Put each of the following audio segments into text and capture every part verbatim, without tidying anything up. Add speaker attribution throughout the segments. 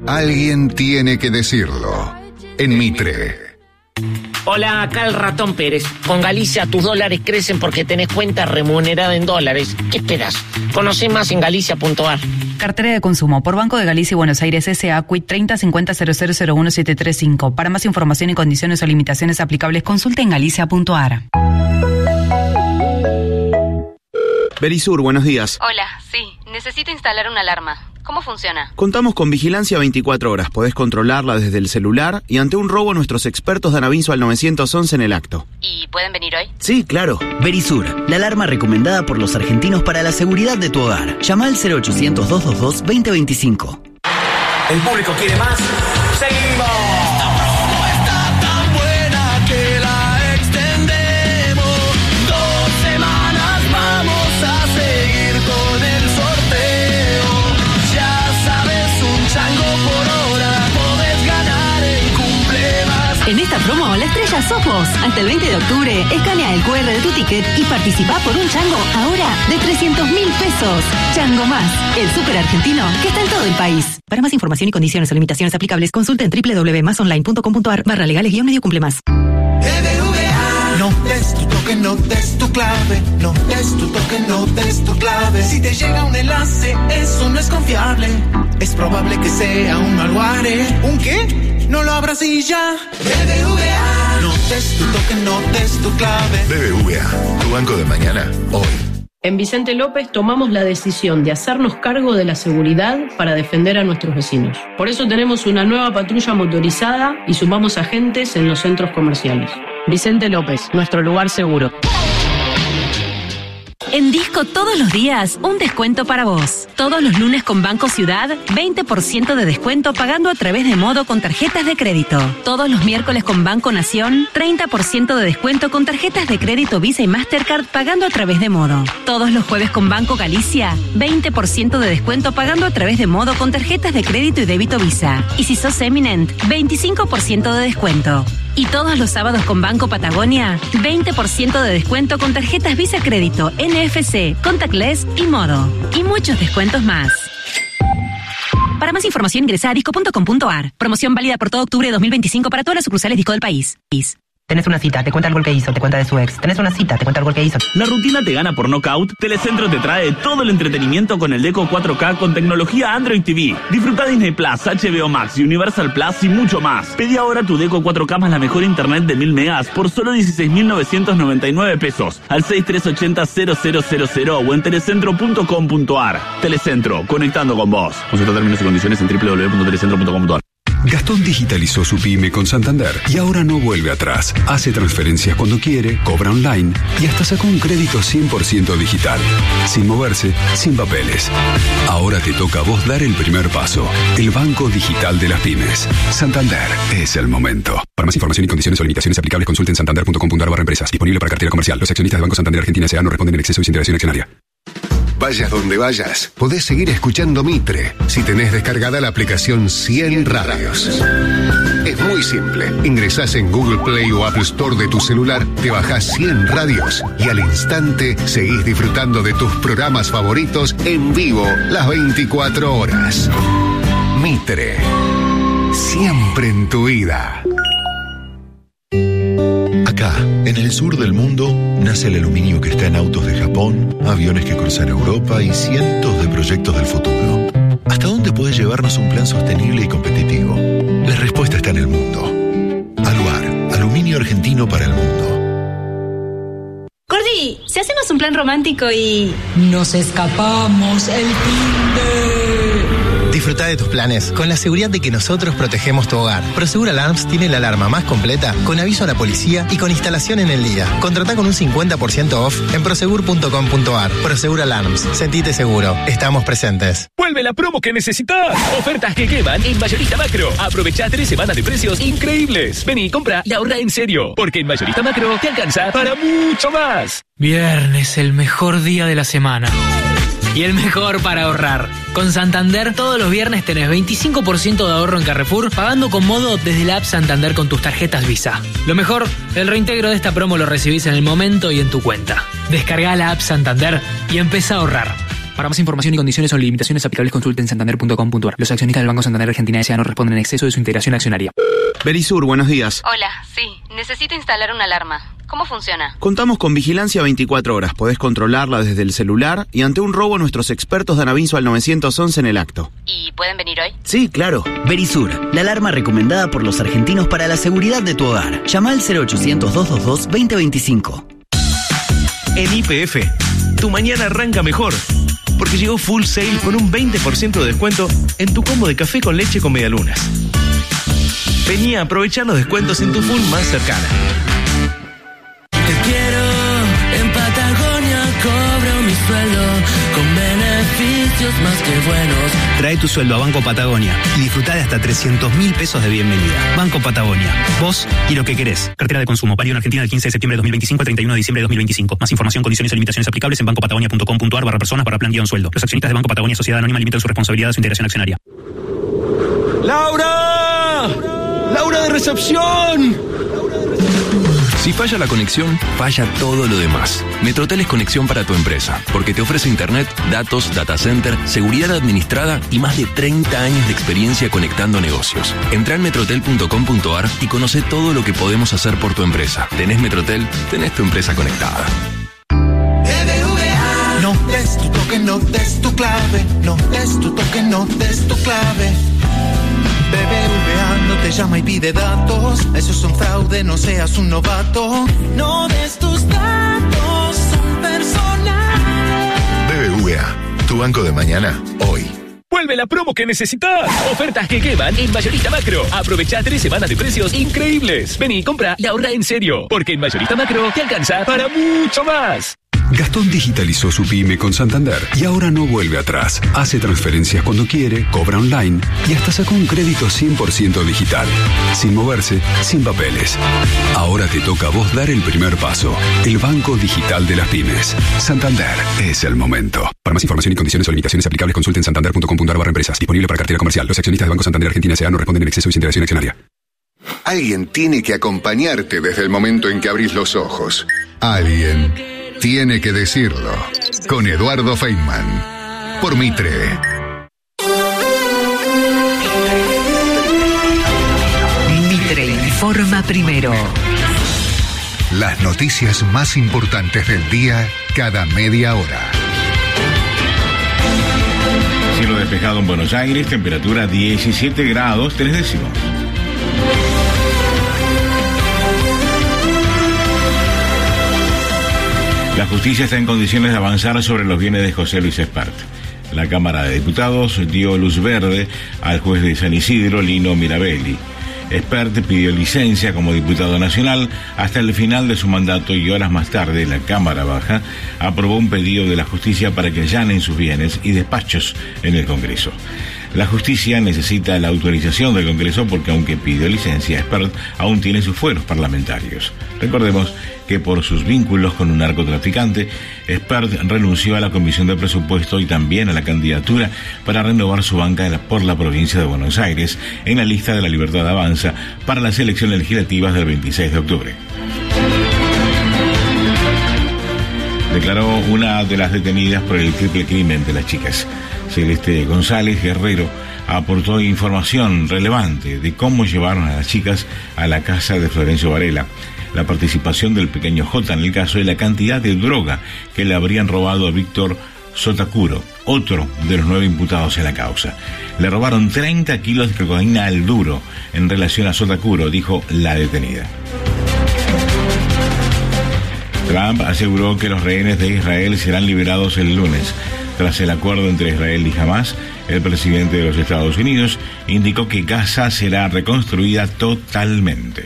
Speaker 1: alguien tiene que decirlo. En Mitre.
Speaker 2: Hola, acá el Ratón Pérez. Con Galicia tus dólares crecen porque tenés cuenta remunerada en dólares. ¿Qué esperas? Conoce más en galicia punto a r.
Speaker 3: Cartera de consumo por Banco de Galicia y Buenos Aires S A Quit treinta cincuenta cero cero cero uno siete tres cinco. Para más información y condiciones o limitaciones aplicables, consulte en galicia punto a r.
Speaker 4: Verisur, buenos días.
Speaker 5: Hola, sí, necesito instalar una alarma. ¿Cómo funciona?
Speaker 4: Contamos con vigilancia veinticuatro horas. Podés controlarla desde el celular y ante un robo nuestros expertos dan aviso al nueve once en el acto.
Speaker 5: ¿Y pueden venir hoy?
Speaker 4: Sí, claro.
Speaker 6: Verisur, la alarma recomendada por los argentinos para la seguridad de tu hogar. Llama al cero ochocientos, doscientos veintidós, veinte veinticinco.
Speaker 7: ¿El público quiere más? ¡Seguimos!
Speaker 8: En esta promo, la estrella sos vos. Hasta el veinte de octubre, escanea el cu erre de tu ticket y participá por un chango ahora de trescientos mil pesos. Chango Más, el súper argentino que está en todo el país. Para más información y condiciones o limitaciones aplicables, consulta en doble u doble u doble u punto más online punto com punto a r barra legales guión medio cumple más.
Speaker 9: No des tu toque, no des tu clave. No des tu toque, no des tu clave. Si te llega un enlace, eso no es confiable. Es probable que sea un malware. ¿Un qué? No lo abras y ya. B B V A. No des tu toque, no des tu clave.
Speaker 1: B B V A, tu banco de mañana, hoy.
Speaker 10: En Vicente López tomamos la decisión de hacernos cargo de la seguridad para defender a nuestros vecinos. Por eso tenemos una nueva patrulla motorizada y sumamos agentes en los centros comerciales. Vicente López, nuestro lugar seguro.
Speaker 8: En Disco todos los días, un descuento para vos. Todos los lunes con Banco Ciudad, veinte por ciento de descuento pagando a través de Modo con tarjetas de crédito. Todos los miércoles con Banco Nación, treinta por ciento de descuento con tarjetas de crédito Visa y Mastercard pagando a través de Modo. Todos los jueves con Banco Galicia, veinte por ciento de descuento pagando a través de Modo con tarjetas de crédito y débito Visa. Y si sos Eminent, veinticinco por ciento de descuento. Y todos los sábados con Banco Patagonia, veinte por ciento de descuento con tarjetas Visa Crédito, N F C, Contactless y Modo. Y muchos descuentos más. Para más información ingresa a disco punto com punto a r. Promoción válida por todo octubre de dos mil veinticinco para todas las sucursales Disco del país.
Speaker 11: Tenés una cita, te cuenta el gol que hizo, te cuenta de su ex. Tenés una cita, te cuenta el gol que hizo.
Speaker 12: La rutina te gana por nocaut. Telecentro te trae todo el entretenimiento con el Deco cuatro K con tecnología Android T V. Disfruta Disney Plus, H B O Max, Universal Plus y mucho más. Pedí ahora tu Deco cuatro K más la mejor internet de mil megas por solo dieciséis mil novecientos noventa y nueve pesos al seis tres ocho cero cero cero cero cero o en telecentro punto com punto a r. Telecentro, conectando con vos. Consulta términos y condiciones en doble u doble u doble u punto telecentro punto com punto a r.
Speaker 13: Gastón digitalizó su pyme con Santander y ahora no vuelve atrás. Hace transferencias cuando quiere, cobra online y hasta sacó un crédito cien por ciento digital. Sin moverse, sin papeles. Ahora te toca a vos dar el primer paso. El banco digital de las pymes. Santander es el momento. Para más información y condiciones o limitaciones aplicables, consulten santander punto com punto a r barra empresas. Disponible para cartera comercial. Los accionistas de Banco Santander Argentina S A no responden en exceso y sin integración accionaria.
Speaker 1: Vayas donde vayas, podés seguir escuchando Mitre si tenés descargada la aplicación cien Radios. Es muy simple. Ingresás en Google Play o Apple Store de tu celular, te bajás cien Radios y al instante seguís disfrutando de tus programas favoritos en vivo las veinticuatro horas. Mitre. Siempre en tu vida.
Speaker 14: Acá, en el sur del mundo, nace el aluminio que está en autos de Japón, aviones que cruzan Europa y cientos de proyectos del futuro. ¿Hasta dónde puede llevarnos un plan sostenible y competitivo? La respuesta está en el mundo. Aluar, aluminio argentino para el mundo.
Speaker 8: Gordi, si hacemos un plan romántico y...
Speaker 15: nos escapamos el fin de...
Speaker 16: Disfruta de tus planes con la seguridad de que nosotros protegemos tu hogar. Prosegur Alarms tiene la alarma más completa, con aviso a la policía y con instalación en el día. Contratá con un cincuenta por ciento off en prosegur punto com punto a r. Prosegur Alarms. Sentite seguro. Estamos presentes.
Speaker 17: ¡Vuelve la promo que necesitas! Ofertas que queman en Mayorista Macro. Aprovecha tres semanas de precios increíbles. Vení, compra y ahorra en serio. Porque en Mayorista Macro te alcanza para mucho más.
Speaker 18: Viernes, el mejor día de la semana. Y el mejor para ahorrar. Con Santander, todos los viernes tenés veinticinco por ciento de ahorro en Carrefour, pagando con Modo desde la app Santander con tus tarjetas Visa. Lo mejor, el reintegro de esta promo lo recibís en el momento y en tu cuenta. Descargá la app Santander y empezá a ahorrar. Para más información y condiciones o limitaciones aplicables, consulte en santander punto com punto a r. Los accionistas del Banco Santander Argentina S A no responden en exceso de su integración accionaria.
Speaker 4: Verisur, buenos días.
Speaker 5: Hola, sí. Necesito instalar una alarma. ¿Cómo funciona?
Speaker 4: Contamos con vigilancia veinticuatro horas. Podés controlarla desde el celular y ante un robo nuestros expertos dan aviso al nueve once en el acto.
Speaker 5: ¿Y pueden venir hoy?
Speaker 6: Sí, claro. Verisur, la alarma recomendada por los argentinos para la seguridad de tu hogar. Llama al cero ochocientos, doscientos veintidós, veinte veinticinco.
Speaker 19: En Y P F, tu mañana arranca mejor. Porque llegó Full Sale con un veinte por ciento de descuento en tu combo de café con leche con medialunas. Vení a aprovechar los descuentos en tu Full más cercana.
Speaker 9: Te quiero, en Patagonia cobro mi sueldo con beneficios más que buenos.
Speaker 20: Trae tu sueldo a Banco Patagonia y disfruta de hasta trescientos mil pesos de bienvenida. Banco Patagonia, vos y lo que querés. Cartera de consumo, válido en Argentina del quince de septiembre de dos mil veinticinco al treinta y uno de diciembre de dos mil veinticinco. Más información, condiciones y limitaciones aplicables en banco patagonia punto com punto a r barra personas barra plan guión sueldo. Los accionistas de Banco Patagonia Sociedad Anónima limitan su responsabilidad a su integración accionaria.
Speaker 19: ¡Laura! ¡Laura de recepción!
Speaker 17: Si falla la conexión, falla todo lo demás. Metrotel es conexión para tu empresa, porque te ofrece internet, datos, data center, seguridad administrada y más de treinta años de experiencia conectando negocios. Entrá en metrotel punto com punto a r y conoce todo lo que podemos hacer por tu empresa. ¿Tenés Metrotel? Tenés tu empresa conectada.
Speaker 9: No des tu toque, no des tu clave. No des tu toque, no des tu clave. B B V A no te llama y pide datos. Eso es un fraude, no seas un novato. No des tus datos, son personales.
Speaker 14: B B V A, tu banco de mañana, hoy.
Speaker 17: Vuelve la promo que necesitas. Ofertas que queman en Mayorista Macro. Aprovecha tres semanas de precios increíbles. Vení, compra y ahorra en serio. Porque en Mayorista Macro te alcanza para mucho más.
Speaker 13: Gastón digitalizó su pyme con Santander y ahora no vuelve atrás. Hace transferencias cuando quiere, cobra online y hasta sacó un crédito cien por ciento digital. Sin moverse, sin papeles. Ahora te toca a vos dar el primer paso. El Banco Digital de las Pymes. Santander es el momento. Para más información y condiciones o limitaciones aplicables, consulten santander punto com punto a r barra empresas. Disponible para cartera comercial. Los accionistas de Banco Santander Argentina S A no responden en exceso de su integración accionaria.
Speaker 1: Alguien tiene que acompañarte desde el momento en que abrís los ojos. Alguien tiene que decirlo. Con Eduardo Feynman. Por Mitre.
Speaker 21: Mitre informa primero.
Speaker 1: Las noticias más importantes del día cada media hora.
Speaker 22: Cielo despejado en Buenos Aires, temperatura diecisiete grados, tres décimos. La justicia está en condiciones de avanzar sobre los bienes de José Luis Espert. La Cámara de Diputados dio luz verde al juez de San Isidro, Lino Mirabelli. Espert pidió licencia como diputado nacional hasta el final de su mandato y horas más tarde la Cámara Baja aprobó un pedido de la justicia para que allanen sus bienes y despachos en el Congreso. La justicia necesita la autorización del Congreso porque aunque pidió licencia, Espert aún tiene sus fueros parlamentarios. Recordemos que por sus vínculos con un narcotraficante, Espert renunció a la Comisión de Presupuesto y también a la candidatura para renovar su banca por la provincia de Buenos Aires en la lista de La Libertad Avanza para las elecciones legislativas del veintiséis de octubre. Declaró una de las detenidas por el triple crimen de las chicas. Celeste González Guerrero aportó información relevante de cómo llevaron a las chicas a la casa de Florencio Varela, la participación del pequeño J en el caso y la cantidad de droga que le habrían robado a Víctor Sotacuro, otro de los nueve imputados en la causa. Le robaron treinta kilos de cocaína al duro en relación a Sotacuro, dijo la detenida. Trump aseguró que los rehenes de Israel serán liberados el lunes. Tras el acuerdo entre Israel y Hamás, el presidente de los Estados Unidos indicó que Gaza será reconstruida totalmente.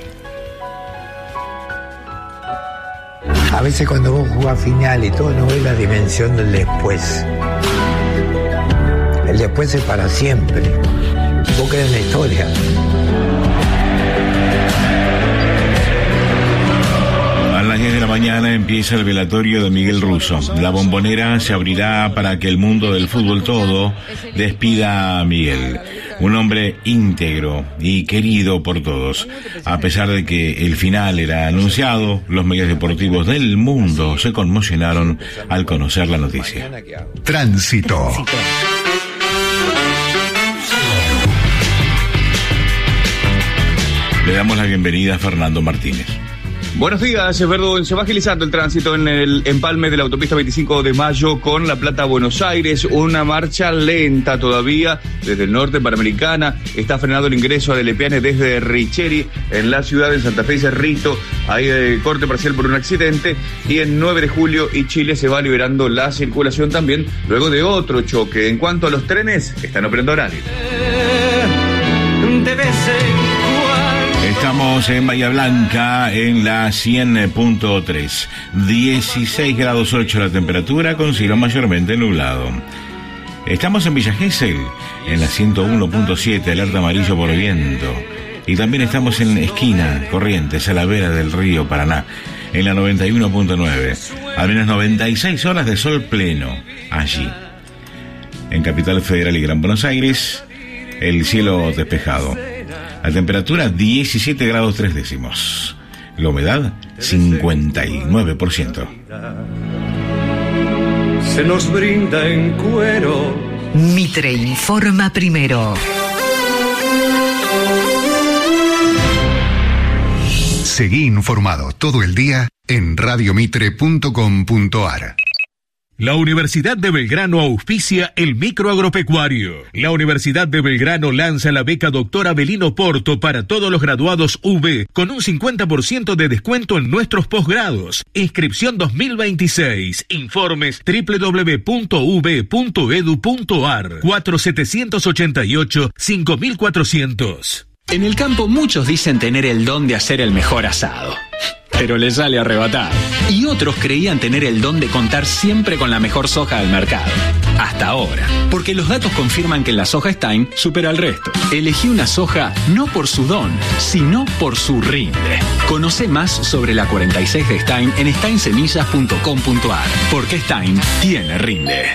Speaker 23: A veces cuando vos jugás final y todo, no ves la dimensión del después. El después es para siempre. Vos quedás en la historia.
Speaker 22: A las diez de la mañana mañana empieza el velatorio de Miguel Russo. La Bombonera se abrirá para que el mundo del fútbol todo despida a Miguel. Un hombre íntegro y querido por todos. A pesar de que el final era anunciado, los medios deportivos del mundo se conmocionaron al conocer la noticia.
Speaker 1: Tránsito.
Speaker 22: Le damos la bienvenida a Fernando Martínez.
Speaker 2: Buenos días, Verdo. Se va agilizando el tránsito en el empalme de la autopista veinticinco de mayo con La Plata a Buenos Aires. Una marcha lenta todavía desde el norte Panamericana. Está frenado el ingreso a Delepiane desde Richeri en la ciudad de Santa Fe y Cerrito. Hay eh, corte parcial por un accidente. Y en nueve de julio y Chile se va liberando la circulación también luego de otro choque. En cuanto a los trenes, están operando horarios.
Speaker 22: Estamos en Bahía Blanca, en la cien punto tres. dieciséis grados ocho la temperatura, con cielo mayormente nublado. Estamos en Villa Gesell, en la ciento uno punto siete, alerta amarillo por viento. Y también estamos en Esquina, Corrientes, a la vera del río Paraná, en la noventa y uno punto nueve. Al menos noventa y seis horas de sol pleno allí. En Capital Federal y Gran Buenos Aires, el cielo despejado. La temperatura diecisiete grados tres décimos. La humedad cincuenta y nueve por ciento.
Speaker 21: Se nos brinda en cuero. Mitre informa primero.
Speaker 1: Seguí informado todo el día en radio mitre punto com punto ar.
Speaker 3: La Universidad de Belgrano auspicia el microagropecuario. La Universidad de Belgrano lanza la beca Doctor Abelino Porto para todos los graduados U B con un cincuenta por ciento de descuento en nuestros posgrados. Inscripción dos mil veintiséis. Informes doble u doble u doble u punto u b punto e d u punto a r. cuatro siete ocho ocho cinco cuatrocientos.
Speaker 7: En el campo muchos dicen tener el don de hacer el mejor asado, pero les sale arrebatado. Y otros creían tener el don de contar siempre con la mejor soja del mercado. Hasta ahora. Porque los datos confirman que la soja Stein supera al resto. Elegí una soja no por su don, sino por su rinde. Conoce más sobre la cuarenta y seis de Stein en stein semillas punto com punto a r. Porque Stein tiene rinde.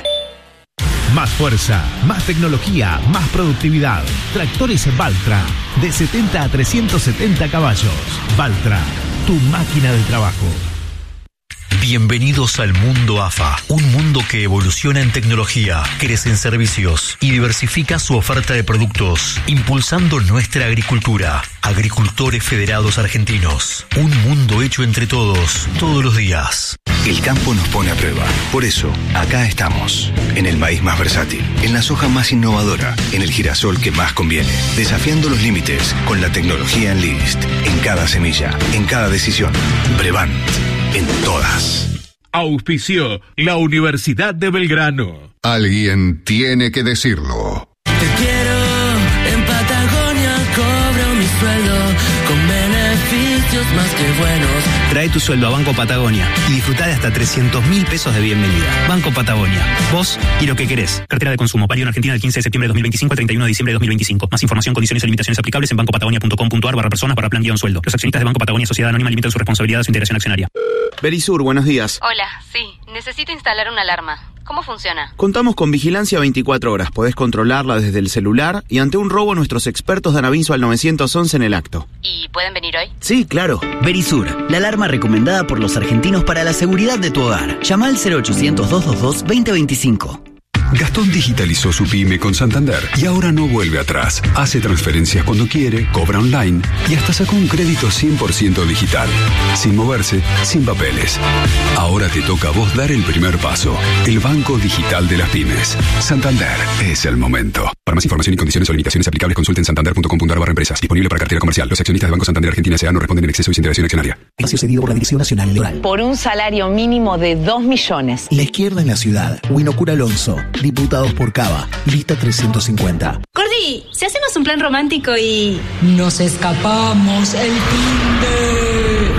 Speaker 24: Más fuerza, más tecnología, más productividad. Tractores Valtra, de setenta a trescientos setenta caballos. Valtra, tu máquina de trabajo.
Speaker 25: Bienvenidos al mundo A F A, un mundo que evoluciona en tecnología, crece en servicios y diversifica su oferta de productos, impulsando nuestra agricultura. Agricultores Federados Argentinos, un mundo hecho entre todos, todos los días.
Speaker 26: El campo nos pone a prueba. Por eso, acá estamos. En el maíz más versátil, en la soja más innovadora, en el girasol que más conviene. Desafiando los límites con la tecnología Enlist. En cada semilla, en cada decisión. Brevant, en todas.
Speaker 3: Auspició la Universidad de Belgrano.
Speaker 1: Alguien tiene que decirlo.
Speaker 27: Te quiero en Patagonia, cobro mi sueldo con beneficios más que buenos.
Speaker 20: Trae tu sueldo a Banco Patagonia y disfruta de hasta trescientos mil pesos de bienvenida. Banco Patagonia. Vos y lo que querés. Cartera de consumo. Válido en Argentina del quince de septiembre de dos mil veinticinco al treinta y uno de diciembre de dos mil veinticinco. Más información, condiciones y limitaciones aplicables en banco patagonia punto com punto a r barra personas para plan guión sueldo. Los accionistas de Banco Patagonia Sociedad Anónima limitan su responsabilidad a su integración accionaria.
Speaker 4: Berisur, buenos días.
Speaker 5: Hola, sí. Necesito instalar una alarma. ¿Cómo funciona?
Speaker 4: Contamos con vigilancia veinticuatro horas. Podés controlarla desde el celular y ante un robo nuestros expertos dan aviso al nueve once en el acto.
Speaker 5: ¿Y pueden venir hoy?
Speaker 6: Sí, claro. Berisur, la alarma recomendada por los argentinos para la seguridad de tu hogar. Llama al cero ochocientos, doscientos veintidós, veinte veinticinco.
Speaker 13: Gastón digitalizó su pyme con Santander y ahora no vuelve atrás. Hace transferencias cuando quiere, cobra online y hasta sacó un crédito cien por ciento digital. Sin moverse, sin papeles. Ahora te toca a vos dar el primer paso. El banco digital de las pymes. Santander es el momento. Para más información y condiciones o limitaciones aplicables, consulten santander punto com punto a r barra empresas. Disponible para cartera comercial. Los accionistas de Banco Santander Argentina S A no responden en exceso y sin integración accionaria.
Speaker 28: Espacio cedido por la Dirección Nacional Electoral.
Speaker 29: Por un salario mínimo de dos millones.
Speaker 28: La izquierda en la ciudad. Winocura Alonso. Diputados por Cava. Lista trescientos cincuenta.
Speaker 30: Cordy, si hacemos un plan romántico y...
Speaker 15: Nos escapamos el fin de...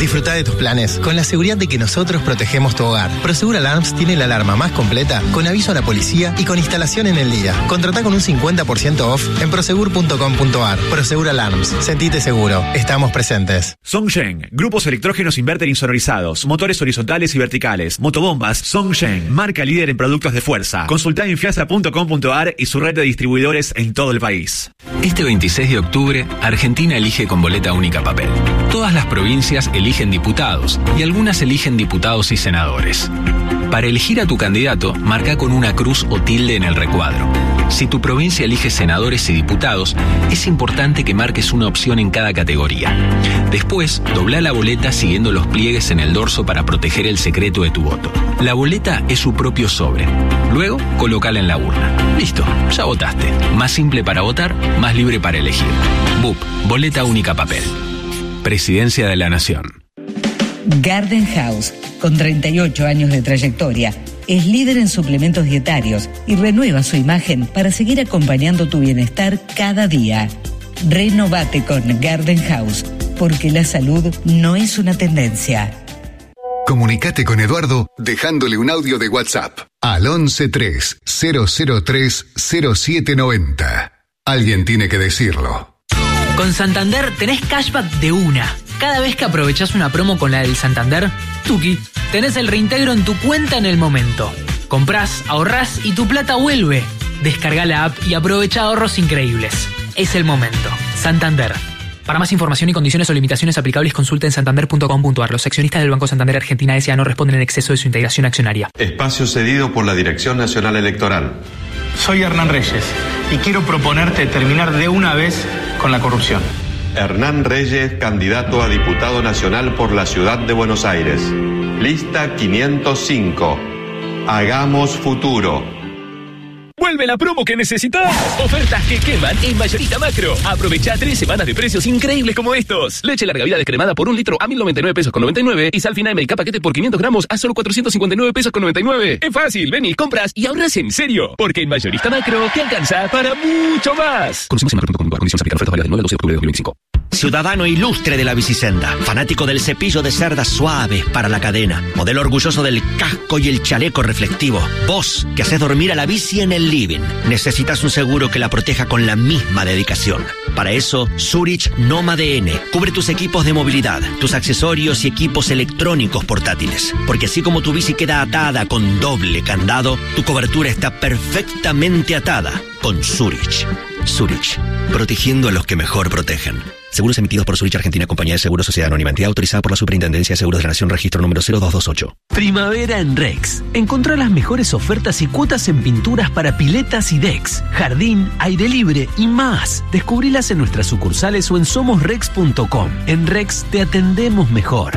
Speaker 8: Disfruta de tus planes con la seguridad de que nosotros protegemos tu hogar. Prosegur Alarms tiene la alarma más completa, con aviso a la policía y con instalación en el día. Contratá con un cincuenta por ciento off en prosegur punto com punto ar. Prosegur Alarms. Sentite seguro. Estamos presentes.
Speaker 9: Songsheng. Grupos electrógenos inverter insonorizados. Motores horizontales y verticales. Motobombas. Songsheng. Marca líder en productos de fuerza. Consultá en fiasa punto com punto ar y su red de distribuidores en todo el país.
Speaker 7: Este veintiséis de octubre, Argentina elige con boleta única papel. Todas las provincias eligen diputados y algunas eligen diputados y senadores. Para elegir a tu candidato, marca con una cruz o tilde en el recuadro. Si tu provincia elige senadores y diputados, es importante que marques una opción en cada categoría. Después, dobla la boleta siguiendo los pliegues en el dorso para proteger el secreto de tu voto. La boleta es su propio sobre. Luego, colócala en la urna. Listo, ya votaste. Más simple para votar, más libre para elegir. B U P, boleta única papel. Presidencia de la Nación.
Speaker 10: Garden House, con treinta y ocho años de trayectoria, es líder en suplementos dietarios y renueva su imagen para seguir acompañando tu bienestar cada día. Renovate con Garden House, porque la salud no es una tendencia.
Speaker 1: Comunicate con Eduardo dejándole un audio de WhatsApp al once tres cero cero tres cero siete noventa. Alguien tiene que decirlo.
Speaker 11: Con Santander tenés cashback de una. Cada vez que aprovechás una promo con la del Santander, tuki, tenés el reintegro en tu cuenta en el momento. Comprás, ahorrás y tu plata vuelve. Descarga la app y aprovecha ahorros increíbles. Es el momento. Santander. Para más información y condiciones o limitaciones aplicables, consulta en santander punto com punto ar. Los accionistas del Banco Santander Argentina S A no responden en exceso de su integración accionaria.
Speaker 12: Espacio cedido por la Dirección Nacional Electoral.
Speaker 14: Soy Hernán Reyes y quiero proponerte terminar de una vez con la corrupción.
Speaker 12: Hernán Reyes, candidato a diputado nacional por la Ciudad de Buenos Aires. Lista quinientos cinco. Hagamos futuro.
Speaker 16: Vuelve la promo que necesitas. Ofertas que queman en Mayorista Macro. Aprovecha tres semanas de precios increíbles como estos. Leche larga vida descremada por un litro a mil noventa y nueve pesos con noventa y nueve. Y sal fina M K paquete por quinientos gramos a solo cuatrocientos cincuenta y nueve pesos con noventa y nueve. Es fácil, ven y compras y ahorras en serio. Porque en Mayorista Macro te alcanza para mucho más. Conocemos en macro punto com. Condiciones aplican. Ofertas válidas del nueve al doce de octubre de dos mil veinticinco.
Speaker 18: Ciudadano ilustre de la bicisenda, fanático del cepillo de cerdas suaves para la cadena, modelo orgulloso del casco y el chaleco reflectivo, vos que haces dormir a la bici en el living, necesitas un seguro que la proteja con la misma dedicación. Para eso, Zurich Noma D N cubre tus equipos de movilidad, tus accesorios y equipos electrónicos portátiles, porque así como tu bici queda atada con doble candado, tu cobertura está perfectamente atada con Zurich. Zurich, protegiendo a los que mejor protegen. Seguros emitidos por Zurich Argentina, Compañía de Seguros Sociedad Anónima, entidad autorizada por la Superintendencia de Seguros de la Nación, registro número cero dos dos ocho.
Speaker 19: Primavera en Rex. Encontrá las mejores ofertas y cuotas en pinturas para piletas y decks, jardín, aire libre y más. Descubrilas en nuestras sucursales o en somos rex punto com. En Rex te atendemos mejor.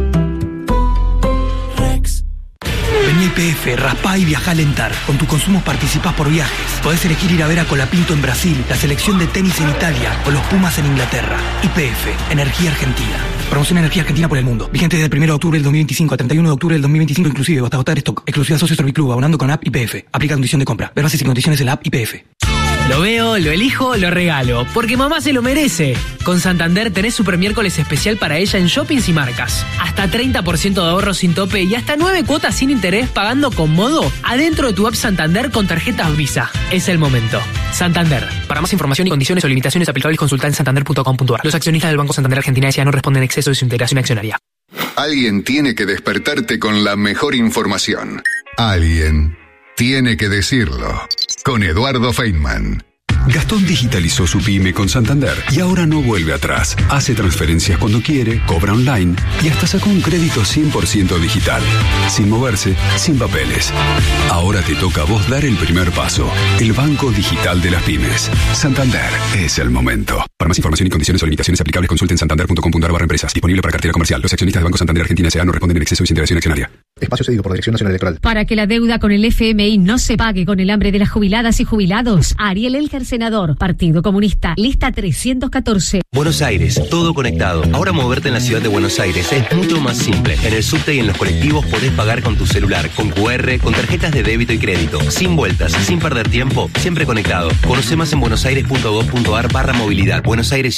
Speaker 30: Vení a I P F, raspá y viajá a Lentar. Con tu consumo participás por viajes. Podés elegir ir a ver a Colapinto en Brasil, la selección de tenis en Italia o los Pumas en Inglaterra. I P F, Energía Argentina. Promoción Energía Argentina por el mundo. Vigente desde el primero de octubre del dos mil veinticinco a treinta y uno de octubre del dos mil veinticinco inclusive, hasta agotar stock. Exclusiva Socio Serviclub, abonando con app I P F. Aplica condición de compra. Ver bases y condiciones en la app I P F.
Speaker 11: Lo veo, lo elijo, lo regalo, porque mamá se lo merece. Con Santander tenés Super Miércoles especial para ella en shoppings y marcas. Hasta treinta por ciento de ahorro sin tope y hasta nueve cuotas sin interés pagando con modo adentro de tu app Santander con tarjetas Visa. Es el momento. Santander. Para más información y condiciones o limitaciones aplicables, consulta en santander punto com punto ar. Los accionistas del Banco Santander Argentina S A no responden en exceso de su integración accionaria.
Speaker 1: Alguien tiene que despertarte con la mejor información. Alguien tiene que decirlo. Con Eduardo Feynman.
Speaker 13: Gastón digitalizó su pyme con Santander y ahora no vuelve atrás. Hace transferencias cuando quiere, cobra online y hasta sacó un crédito cien por ciento digital. Sin moverse, sin papeles. Ahora te toca a vos dar el primer paso. El Banco Digital de las Pymes. Santander es el momento. Para más información y condiciones o limitaciones aplicables, consulten santander punto com punto ar barra empresas. Disponible para cartera comercial. Los accionistas del Banco Santander Argentina S A no responden en exceso de su integración accionaria.
Speaker 31: Espacio cedido por la Dirección Nacional Electoral.
Speaker 32: Para que la deuda con el F M I no se pague con el hambre de las jubiladas y jubilados, Ariel Elker, senador, Partido Comunista, lista trescientos catorce.
Speaker 33: Buenos Aires, todo conectado. Ahora moverte en la ciudad de Buenos Aires es mucho más simple. En el subte y en los colectivos podés pagar con tu celular, con Q R, con tarjetas de débito y crédito, sin vueltas, sin perder tiempo, siempre conectado. Conoce más en buenosaires punto gov punto ar barra movilidad. Buenos Aires Ciudad.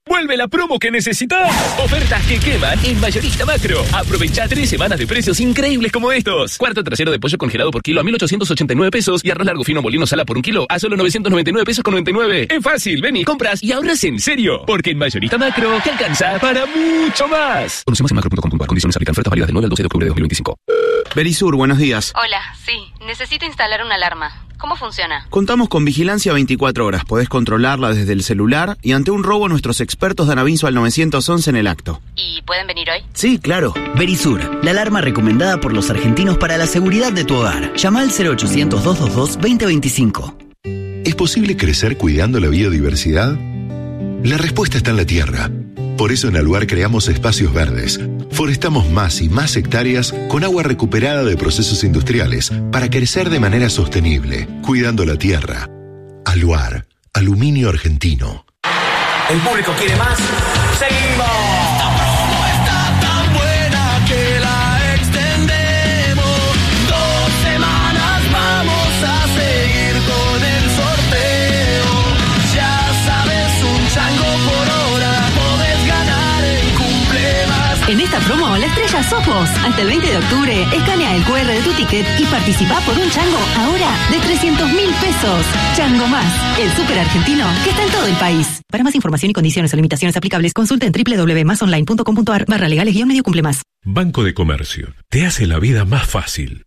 Speaker 16: Vuelve la promo que necesitas. Ofertas que queman en Mayorista Macro. Aprovecha tres semanas de precios increíbles como estos. Cuarto trasero de pollo congelado por kilo a mil ochocientos ochenta y nueve pesos y arroz largo fino molino sala por un kilo a solo novecientos noventa y nueve pesos con noventa y nueve. Es fácil, ven y compras y ahorras en serio. Porque en Mayorista Macro te alcanza para mucho más. Conocemos en macro punto com punto a r. Condiciones aplican. Ofertas válidas del nueve al doce de octubre de dos mil veinticinco.
Speaker 2: Berisur, buenos días.
Speaker 3: Hola, sí. Necesito instalar una alarma. ¿Cómo funciona?
Speaker 2: Contamos con vigilancia veinticuatro horas. Podés controlarla desde el celular y ante un robo nuestros expertos dan aviso al nueve once en el acto.
Speaker 3: ¿Y pueden venir hoy?
Speaker 2: Sí, claro.
Speaker 6: Berisur, la alarma recomendada por los argentinos para la seguridad de tu hogar. Llama al cero ochocientos, doscientos veintidós, veinte veinticinco.
Speaker 1: ¿Es posible crecer cuidando la biodiversidad? La respuesta está en la tierra. Por eso en Aluar creamos espacios verdes. Forestamos más y más hectáreas con agua recuperada de procesos industriales para crecer de manera sostenible, cuidando la tierra. Aluar, aluminio argentino.
Speaker 4: El público quiere más. ¡Seguimos! Esta promo está tan buena que la extendemos. Dos semanas vamos a seguir con el sorteo. Ya sabes, un chango por hora. Podés ganar el cumple más.
Speaker 5: En esta promo, la estrella sos vos. Hasta el veinte de octubre, escanea el cu erre de tu ticket y participa por un chango ahora de trescientos mil pesos. Chango Más, el súper argentino que está en todo el país. Para más información y condiciones o limitaciones aplicables, consulta en doble u doble u doble u punto más online punto com punto a r barra legales guión medio cumple más.
Speaker 17: Banco de Comercio. Te hace la vida más fácil.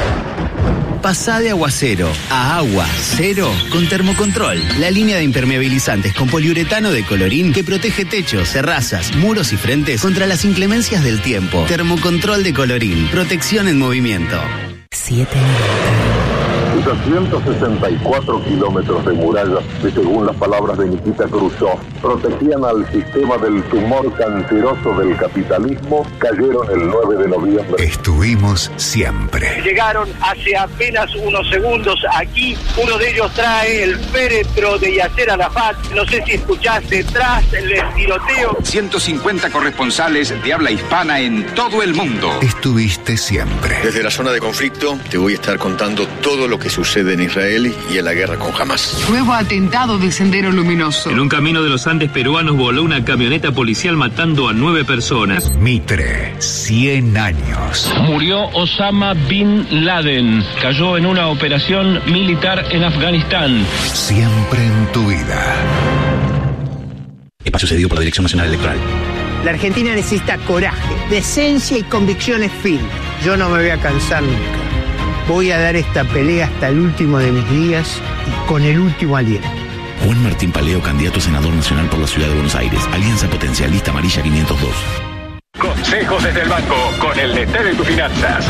Speaker 20: Pasá de agua cero a agua cero con Termocontrol, la línea de impermeabilizantes con poliuretano de Colorín que protege techos, terrazas, muros y frentes contra las inclemencias del tiempo. Termocontrol de Colorín, protección en movimiento.
Speaker 5: siete
Speaker 21: doscientos sesenta y cuatro kilómetros de murallas que, según las palabras de Nikita Khrushchev, protegían al sistema del tumor canceroso del capitalismo, cayeron el nueve de noviembre.
Speaker 1: Estuvimos siempre.
Speaker 22: Llegaron hace apenas unos segundos aquí. Uno de ellos trae el féretro de Yasser Arafat. No sé si escuchaste, tras el tiroteo.
Speaker 23: ciento cincuenta corresponsales de habla hispana en todo el mundo.
Speaker 1: Estuviste siempre.
Speaker 24: Desde la zona de conflicto te voy a estar contando todo lo que sucede en Israel y en la guerra con Hamas.
Speaker 25: Nuevo atentado de Sendero Luminoso.
Speaker 26: En un camino de los Andes peruanos voló una camioneta policial matando a nueve personas.
Speaker 1: Mitre, cien años.
Speaker 26: Murió Osama Bin Laden. Cayó en una operación militar en Afganistán.
Speaker 1: Siempre en tu vida.
Speaker 27: Espacio cedido por la Dirección Nacional Electoral.
Speaker 34: La Argentina necesita coraje, decencia y convicciones firmes. Yo no me voy a cansar nunca. Voy a dar esta pelea hasta el último de mis días y con el último aliento.
Speaker 27: Juan Martín Paleo, candidato a senador nacional por la Ciudad de Buenos Aires. Alianza Potencialista Amarilla quinientos dos.
Speaker 16: Consejos desde el banco con el D T de tus finanzas.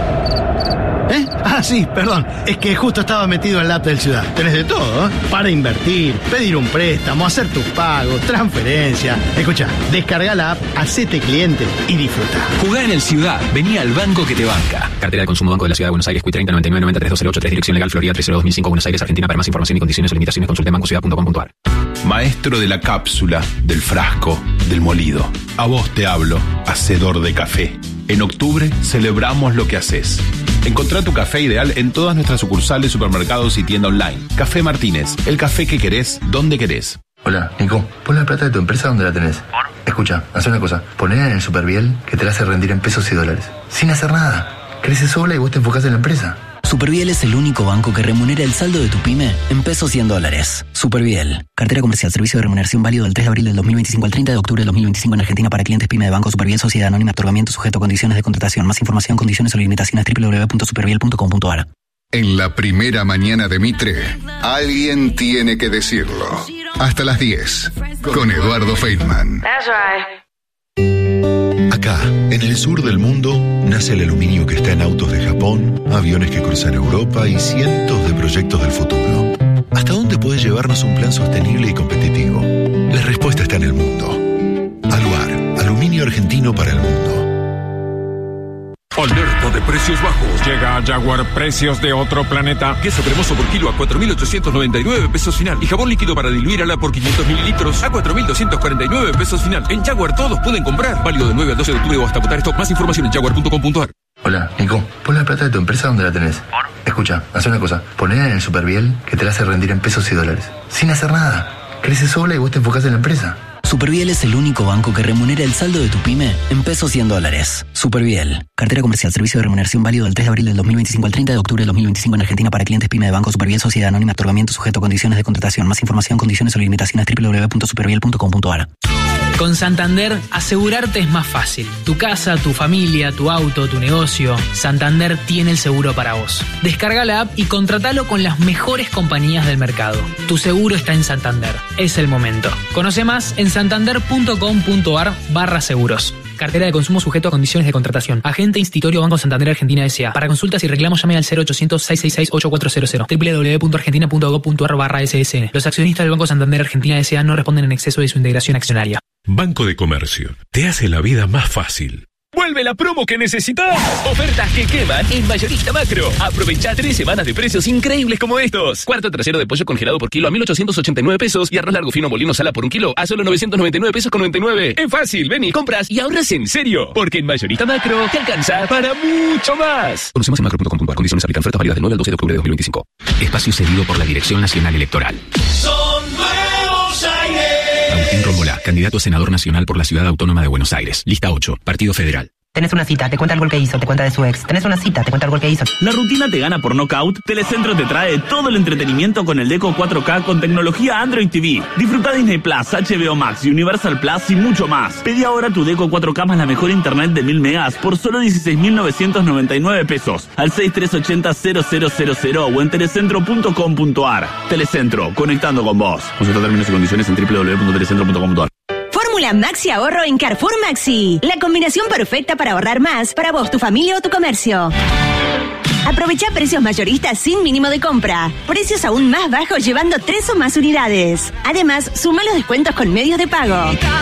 Speaker 35: ¿Eh? Ah, sí, perdón. Es que justo estaba metido en la app del Ciudad. Tenés de todo, ¿eh? Para invertir, pedir un préstamo, hacer tus pagos, transferencias. Escucha, descarga la app, hacete cliente y disfruta.
Speaker 7: Jugá en el Ciudad. Vení al banco que te banca. Cartera de consumo Banco de la Ciudad de Buenos Aires. Q treinta noventa y nueve noventa y tres dos cero ocho tres. Dirección legal Florida tres cero dos mil cinco Buenos Aires, Argentina. Para más información y condiciones o limitaciones consulte banco ciudad punto com punto a r.
Speaker 36: Maestro de la cápsula, del frasco, del molido. A vos te hablo, hacedor de café. En octubre celebramos lo que haces. Encontrá tu café ideal en todas nuestras sucursales, supermercados y tienda online. Café Martínez, el café que querés, donde querés.
Speaker 37: Hola, Nico, pon la plata de tu empresa donde la tenés. ¿Por? Escucha, haz una cosa, ponela en el Superviel que te la hace rendir en pesos y dólares. Sin hacer nada. Crece sola y vos te enfocás en la empresa.
Speaker 6: Superviel es el único banco que remunera el saldo de tu pyme en pesos y en dólares. Superviel. Cartera comercial. Servicio de remuneración válido del tres de abril del dos mil veinticinco al treinta de octubre del dos mil veinticinco en Argentina para clientes pyme de Banco Superviel Sociedad Anónima. Otorgamiento sujeto a condiciones de contratación. Más información, condiciones o limitaciones doble u doble u doble u punto superviel punto com punto a r.
Speaker 1: En la primera mañana de Mitre, alguien tiene que decirlo. Hasta las diez. Con Eduardo Feynman.
Speaker 3: That's right.
Speaker 1: Acá, en el sur del mundo, nace el aluminio que está en autos de Japón, aviones que cruzan Europa y cientos de proyectos del futuro. ¿Hasta dónde puede llevarnos un plan sostenible y competitivo? La respuesta está en el mundo. Aluar, aluminio argentino para el mundo.
Speaker 38: Alerta de precios bajos. Llega a Jaguar precios de otro planeta. Queso cremoso por kilo a cuatro mil ochocientos noventa y nueve pesos final. Y jabón líquido para diluir ala por quinientos mililitros a cuatro mil doscientos cuarenta y nueve pesos final. En Jaguar todos pueden comprar. Válido del nueve al doce de octubre o hasta agotar stock. Más información en jaguar punto com punto a r.
Speaker 37: Hola, Nico, pon la plata de tu empresa donde la tenés. ¿Por? Escucha, haz una cosa, ponela en el Superviel que te la hace rendir en pesos y dólares. Sin hacer nada. Crece sola y vos te enfocás en la empresa.
Speaker 6: Superviel es el único banco que remunera el saldo de tu pyme en pesos y en dólares. Superviel. Cartera comercial. Servicio de remuneración válido del tres de abril del dos mil veinticinco al treinta de octubre del dos mil veinticinco en Argentina para clientes pyme de Banco Superviel Sociedad Anónima. Otorgamiento sujeto a condiciones de contratación. Más información, condiciones o limitaciones doble u doble u doble u punto superviel punto com punto a r.
Speaker 2: Con Santander, asegurarte es más fácil. Tu casa, tu familia, tu auto, tu negocio. Santander tiene el seguro para vos. Descarga la app y contratalo con las mejores compañías del mercado. Tu seguro está en Santander. Es el momento. Conoce más en santander punto com punto a r barra seguros. Cartera de consumo sujeto a condiciones de contratación. Agente Institutorio Banco Santander Argentina S A. Para consultas y reclamos llame al cero ochocientos, seiscientos sesenta y seis, ochenta y cuatro cero cero. doble u doble u doble u punto argentina punto gob punto a r barra ese ese ene. Los accionistas del Banco Santander Argentina S A no responden en exceso de su integración accionaria.
Speaker 17: Banco de Comercio. Te hace la vida más fácil.
Speaker 16: ¡Vuelve la promo que necesitas! Ofertas que queman en Mayorista Macro. Aprovecha tres semanas de precios increíbles como estos. Cuarto trasero de pollo congelado por kilo a mil ochocientos ochenta y nueve pesos y arroz largo fino molino sala por un kilo a solo novecientos noventa y nueve pesos con noventa y nueve. Es fácil, ven y compras y ahorras en serio. Porque en Mayorista Macro te alcanza para mucho más.
Speaker 4: Conoce más en macro punto com punto a r. Condiciones aplican. Ofertas válidas del nueve al doce de octubre de dos mil veinticinco. Espacio cedido por la Dirección Nacional Electoral.
Speaker 8: Son nuevos aires.
Speaker 4: Agustín Rómbola, candidato a senador nacional por la Ciudad Autónoma de Buenos Aires. Lista ocho, Partido Federal.
Speaker 9: Tenés una cita, te cuenta el gol que hizo, te cuenta de su ex. Tenés una cita, te cuenta el gol que hizo.
Speaker 10: ¿La rutina te gana por nocaut? Telecentro te trae todo el entretenimiento con el Deco cuatro K con tecnología Android T V. Disfruta Disney Plus, H B O Max, Universal Plus y mucho más. Pedí ahora tu Deco cuatro K más la mejor internet de mil megas por solo dieciséis mil novecientos noventa y nueve pesos al seis tres ocho cero, cero cero cero cero o en telecentro punto com punto a r. Telecentro, conectando con vos. Consulta términos y condiciones en doble u doble u doble u punto telecentro punto com punto a r.
Speaker 11: Fórmula Maxi Ahorro en Carrefour Maxi. La combinación perfecta para ahorrar más para vos, tu familia o tu comercio. Aprovecha precios mayoristas sin mínimo de compra. Precios aún más bajos llevando tres o más unidades. Además, suma los descuentos con medios de pago.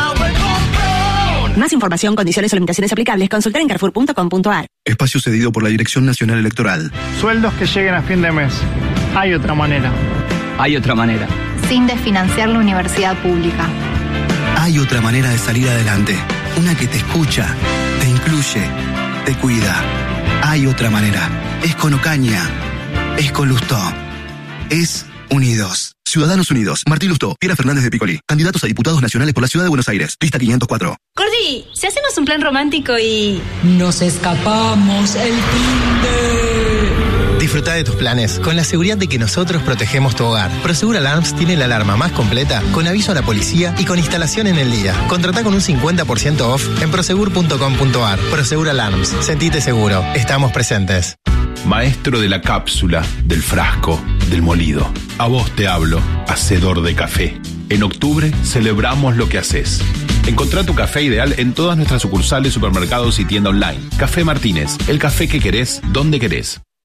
Speaker 11: Más información, condiciones o limitaciones aplicables, consultar en carrefour punto com punto a r.
Speaker 12: Espacio cedido por la Dirección Nacional Electoral.
Speaker 13: Sueldos que lleguen a fin de mes. Hay otra manera.
Speaker 14: Hay otra manera.
Speaker 15: Sin desfinanciar la universidad pública.
Speaker 12: Hay otra manera de salir adelante. Una que te escucha, te incluye, te cuida. Hay otra manera. Es con Ocaña. Es con Lustó. Es Unidos. Ciudadanos Unidos. Martín Lustó, Piera Fernández de Piccoli. Candidatos a diputados nacionales por la Ciudad de Buenos Aires. Lista quinientos cuatro.
Speaker 18: Cordy, si hacemos un plan romántico y...
Speaker 19: Nos escapamos el fin de...
Speaker 28: Disfruta de tus planes con la seguridad de que nosotros protegemos tu hogar. Prosegur Alarms tiene la alarma más completa, con aviso a la policía y con instalación en el día. Contratá con un cincuenta por ciento off en prosegur punto com punto a r. Prosegur Alarms. Sentite seguro. Estamos presentes.
Speaker 36: Maestro de la cápsula, del frasco, del molido. A vos te hablo, hacedor de café. En octubre celebramos lo que haces. Encontrá tu café ideal en todas nuestras sucursales, supermercados y tienda online. Café Martínez, el café que querés, donde querés.